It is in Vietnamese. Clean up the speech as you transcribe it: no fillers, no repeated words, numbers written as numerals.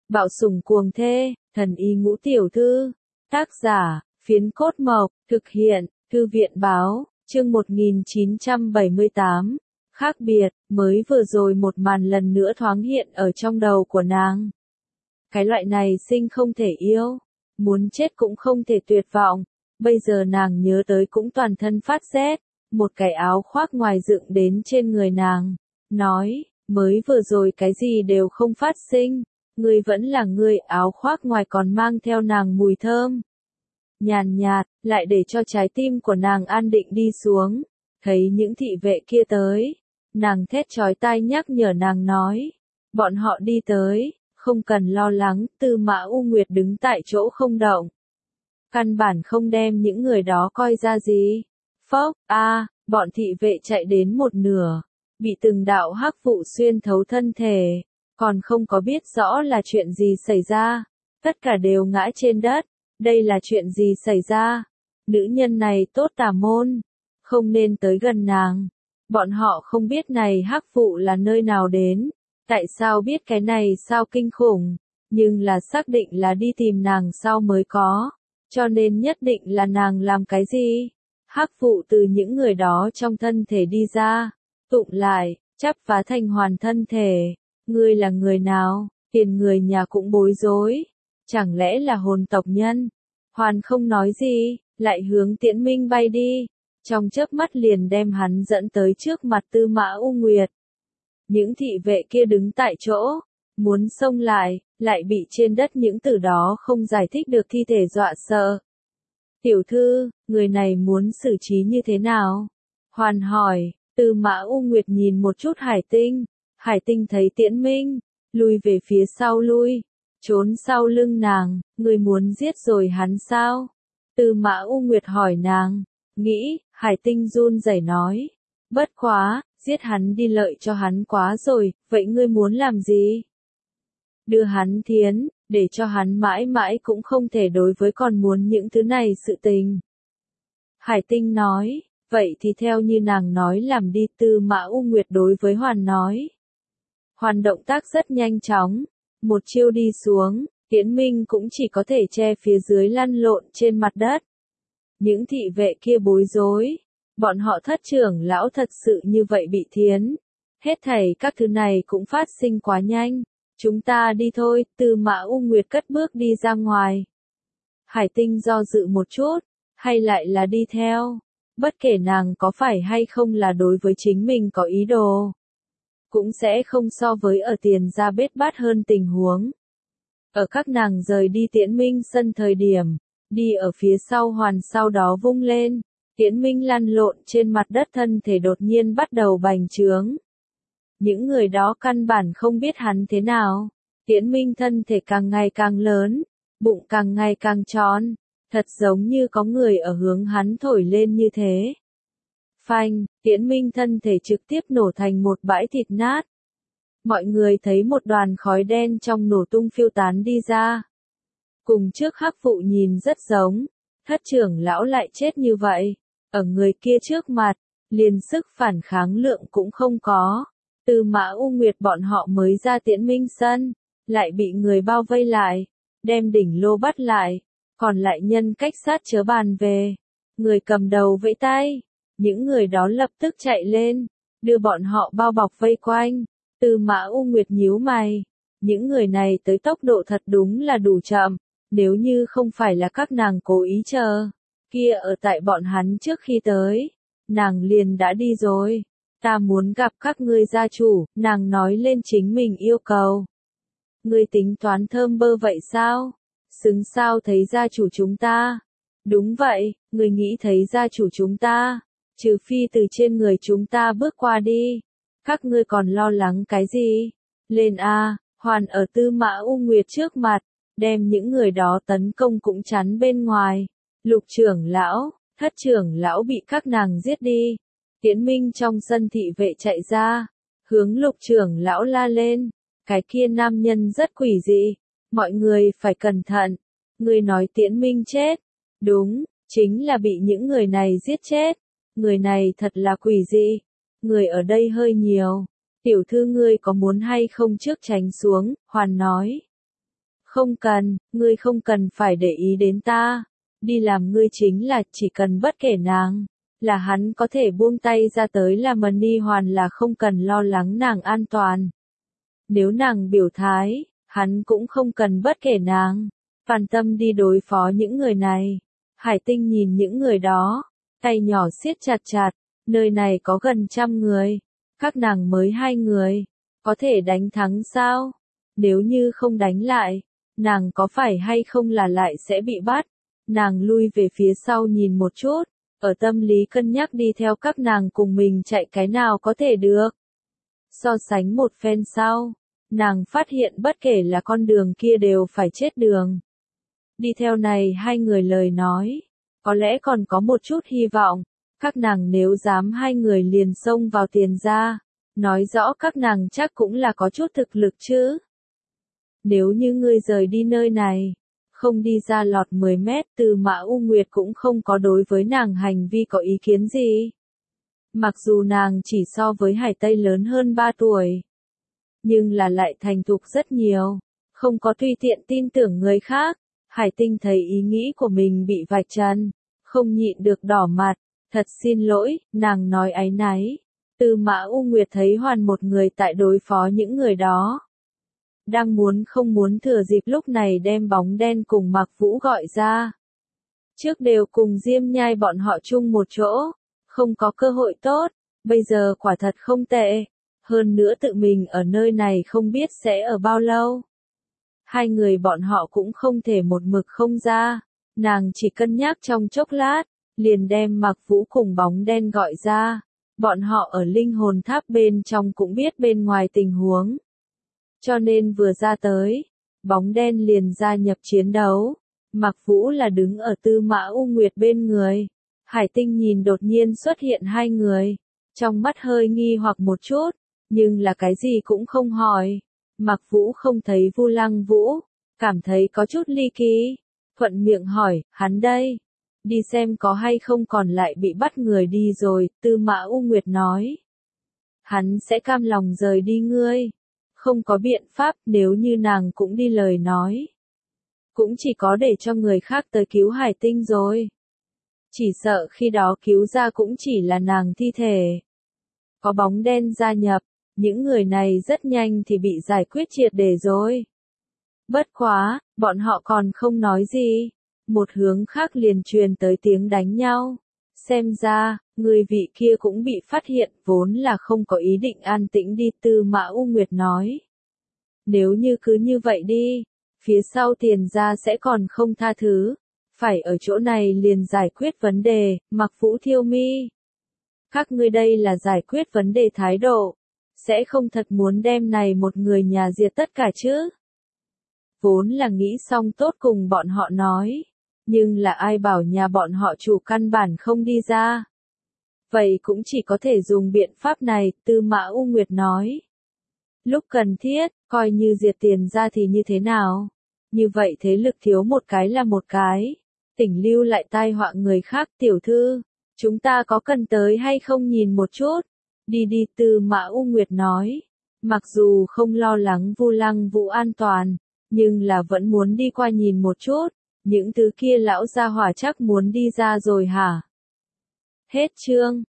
Bạo sủng cuồng thê, thần y ngũ tiểu thư. Tác giả, Phiến Cốt Mộc, thực hiện, Thư viện báo, chương 1978. Khác biệt, mới vừa rồi một màn lần nữa thoáng hiện ở trong đầu của nàng. Cái loại này sinh không thể yêu, muốn chết cũng không thể tuyệt vọng, bây giờ nàng nhớ tới cũng toàn thân phát rét, một cái áo khoác ngoài dựng đến trên người nàng, nói, mới vừa rồi cái gì đều không phát sinh, ngươi vẫn là ngươi, áo khoác ngoài còn mang theo nàng mùi thơm. Nhàn nhạt, lại để cho trái tim của nàng an định đi xuống, thấy những thị vệ kia tới, nàng thét chói tai nhắc nhở nàng nói, bọn họ đi tới, không cần lo lắng, Tư Mã U Nguyệt đứng tại chỗ không động. Căn bản không đem những người đó coi ra gì. Phốc, bọn thị vệ chạy đến một nửa, bị từng đạo hắc vụ xuyên thấu thân thể, còn không có biết rõ là chuyện gì xảy ra, tất cả đều ngã trên đất, đây là chuyện gì xảy ra? Nữ nhân này tốt tà môn, không nên tới gần nàng. Bọn họ không biết này hắc vụ là nơi nào đến, tại sao biết cái này sao kinh khủng, nhưng là xác định là đi tìm nàng sao mới có, cho nên nhất định là nàng làm cái gì. Hắc vụ từ những người đó trong thân thể đi ra, tụng lại, chắp vá thành hoàn thân thể. Ngươi là người nào? Tiền người nhà cũng bối rối. Chẳng lẽ là hồn tộc nhân? Hoàn không nói gì, lại hướng Tiễn Minh bay đi. Trong chớp mắt liền đem hắn dẫn tới trước mặt Tư Mã U Nguyệt. Những thị vệ kia đứng tại chỗ, muốn xông lại bị trên đất những từ đó không giải thích được thi thể dọa sợ. Tiểu thư, người này muốn xử trí như thế nào? Hoàn hỏi, Tư Mã U Nguyệt nhìn một chút Hải Tinh. Hải Tinh thấy Tiễn Minh, lui về phía sau trốn sau lưng nàng, người muốn giết rồi hắn sao? Tư Mã U Nguyệt hỏi nàng, nghĩ, Hải Tinh run rẩy nói, bất quá, giết hắn đi lợi cho hắn quá rồi, vậy ngươi muốn làm gì? Đưa hắn thiến, để cho hắn mãi mãi cũng không thể đối với còn muốn những thứ này sự tình. Hải Tinh nói, vậy thì theo như nàng nói làm đi. Tư Mã U Nguyệt đối với Hoàn nói. Hoàn động tác rất nhanh chóng, một chiêu đi xuống, Tiễn Minh cũng chỉ có thể che phía dưới lăn lộn trên mặt đất. Những thị vệ kia bối rối, bọn họ thất trưởng lão thật sự như vậy bị thiến. Hết thảy các thứ này cũng phát sinh quá nhanh, chúng ta đi thôi. Tư Mã U Nguyệt cất bước đi ra ngoài. Hải Tinh do dự một chút, hay lại là đi theo, bất kể nàng có phải hay không là đối với chính mình có ý đồ, cũng sẽ không so với ở tiền ra bết bát hơn tình huống. Ở các nàng rời đi Tiễn Minh sân thời điểm, đi ở phía sau Hoàn sau đó vung lên, Tiễn Minh lăn lộn trên mặt đất, thân thể đột nhiên bắt đầu bành trướng. Những người đó căn bản không biết hắn thế nào, Tiễn Minh thân thể càng ngày càng lớn, bụng càng ngày càng tròn, thật giống như có người ở hướng hắn thổi lên như thế. Phanh, Tiễn Minh thân thể trực tiếp nổ thành một bãi thịt nát. Mọi người thấy một đoàn khói đen trong nổ tung phiêu tán đi ra. Cùng trước hắc vụ nhìn rất giống, thất trưởng lão lại chết như vậy, ở người kia trước mặt, liền sức phản kháng lượng cũng không có. Tư Mã U Nguyệt bọn họ mới ra Tiễn Minh sân, lại bị người bao vây lại, đem đỉnh lô bắt lại, còn lại nhân cách sát chớ bàn về. Người cầm đầu vẫy tay, những người đó lập tức chạy lên, đưa bọn họ bao bọc vây quanh. Tư Mã U Nguyệt nhíu mày, những người này tới tốc độ thật đúng là đủ chậm, nếu như không phải là các nàng cố ý chờ, kia ở tại bọn hắn trước khi tới, nàng liền đã đi rồi. Ta muốn gặp các ngươi gia chủ, nàng nói lên chính mình yêu cầu. Ngươi tính toán thơm bơ vậy sao? Xứng sao thấy gia chủ chúng ta? Đúng vậy, ngươi nghĩ thấy gia chủ chúng ta, trừ phi từ trên người chúng ta bước qua đi. Các ngươi còn lo lắng cái gì? Lên a! Hoàn ở Tư Mã U Nguyệt trước mặt, đem những người đó tấn công cũng chắn bên ngoài. Lục trưởng lão, thất trưởng lão bị các nàng giết đi. Tiễn Minh trong sân thị vệ chạy ra, hướng Lục trưởng lão la lên, cái kia nam nhân rất quỷ dị, mọi người phải cẩn thận. Người nói Tiễn Minh chết, đúng, chính là bị những người này giết chết. Người này thật là quỷ dị, người ở đây hơi nhiều. Tiểu thư ngươi có muốn hay không trước tránh xuống, Hoàn nói. Không cần, ngươi không cần phải để ý đến ta. Đi làm ngươi chính là chỉ cần bất kể nàng. Là hắn có thể buông tay ra tới làm Ni Hoàn là không cần lo lắng nàng an toàn. Nếu nàng biểu thái, hắn cũng không cần bất kể nàng. Toàn tâm đi đối phó những người này. Hải Tinh nhìn những người đó, tay nhỏ siết chặt chặt, nơi này có gần 100 người, các nàng mới 2 người, có thể đánh thắng sao? Nếu như không đánh lại, nàng có phải hay không là lại sẽ bị bắt? Nàng lui về phía sau nhìn một chút, ở tâm lý cân nhắc đi theo các nàng cùng mình chạy cái nào có thể được. So sánh một phen sau, nàng phát hiện bất kể là con đường kia đều phải chết đường. Đi theo này 2 người lời nói, có lẽ còn có một chút hy vọng, các nàng nếu dám 2 người liền xông vào Tiền gia, nói rõ các nàng chắc cũng là có chút thực lực chứ. Nếu như ngươi rời đi nơi này, không đi ra lọt 10 mét, Từ Mã U Nguyệt cũng không có đối với nàng hành vi có ý kiến gì. Mặc dù nàng chỉ so với Hải Tây lớn hơn 3 tuổi, nhưng là lại thành thục rất nhiều, không có tùy tiện tin tưởng người khác. Hải Tinh thấy ý nghĩ của mình bị vạch trần, không nhịn được đỏ mặt, thật xin lỗi, nàng nói áy náy. Từ Mã U Nguyệt thấy hoàn một người tại đối phó những người đó. Đang muốn không muốn thừa dịp lúc này đem Bóng Đen cùng Mạc Vũ gọi ra. Trước đều cùng Diêm Nhai bọn họ chung một chỗ, không có cơ hội tốt, bây giờ quả thật không tệ. Hơn nữa tự mình ở nơi này không biết sẽ ở bao lâu. 2 người bọn họ cũng không thể một mực không ra, nàng chỉ cân nhắc trong chốc lát, liền đem Mạc Vũ cùng Bóng Đen gọi ra. Bọn họ ở linh hồn tháp bên trong cũng biết bên ngoài tình huống. Cho nên vừa ra tới, Bóng Đen liền gia nhập chiến đấu. Mạc Vũ là đứng ở Tư Mã U Nguyệt bên người. Hải Tinh nhìn đột nhiên xuất hiện 2 người, trong mắt hơi nghi hoặc một chút, nhưng là cái gì cũng không hỏi. Mạc Vũ không thấy Vu Lăng Vũ, cảm thấy có chút ly kỳ, thuận miệng hỏi, hắn đây, đi xem có hay không còn lại bị bắt người đi rồi. Tư Mã U Nguyệt nói, hắn sẽ cam lòng rời đi ngươi, không có biện pháp, nếu như nàng cũng đi lời nói, cũng chỉ có để cho người khác tới cứu Hải Tinh rồi. Chỉ sợ khi đó cứu ra cũng chỉ là nàng thi thể. Có Bóng Đen gia nhập, những người này rất nhanh thì bị giải quyết triệt để rồi. Bất quá, bọn họ còn không nói gì. Một hướng khác liền truyền tới tiếng đánh nhau. Xem ra, người vị kia cũng bị phát hiện, vốn là không có ý định an tĩnh đi. Tư Mã U Nguyệt nói. Nếu như cứ như vậy đi, phía sau Tiền gia sẽ còn không tha thứ. Phải ở chỗ này liền giải quyết vấn đề. Mạc Vũ Thiêu Mi, các ngươi đây là giải quyết vấn đề thái độ, sẽ không thật muốn đem này một người nhà diệt tất cả chứ. Vốn là nghĩ xong tốt cùng bọn họ nói, nhưng là ai bảo nhà bọn họ chủ căn bản không đi ra. Vậy cũng chỉ có thể dùng biện pháp này. Tư Mã U Nguyệt nói. Lúc cần thiết, coi như diệt Tiền gia thì như thế nào? Như vậy thế lực thiếu một cái là một cái. Tỉnh lưu lại tai họa người khác. Tiểu thư, chúng ta có cần tới hay không nhìn một chút? Đi đi. Tư Mã U Nguyệt nói. Mặc dù không lo lắng Vu Lăng Vũ an toàn, nhưng là vẫn muốn đi qua nhìn một chút. Những thứ kia lão gia hỏa chắc muốn đi ra rồi hả? Hết chương.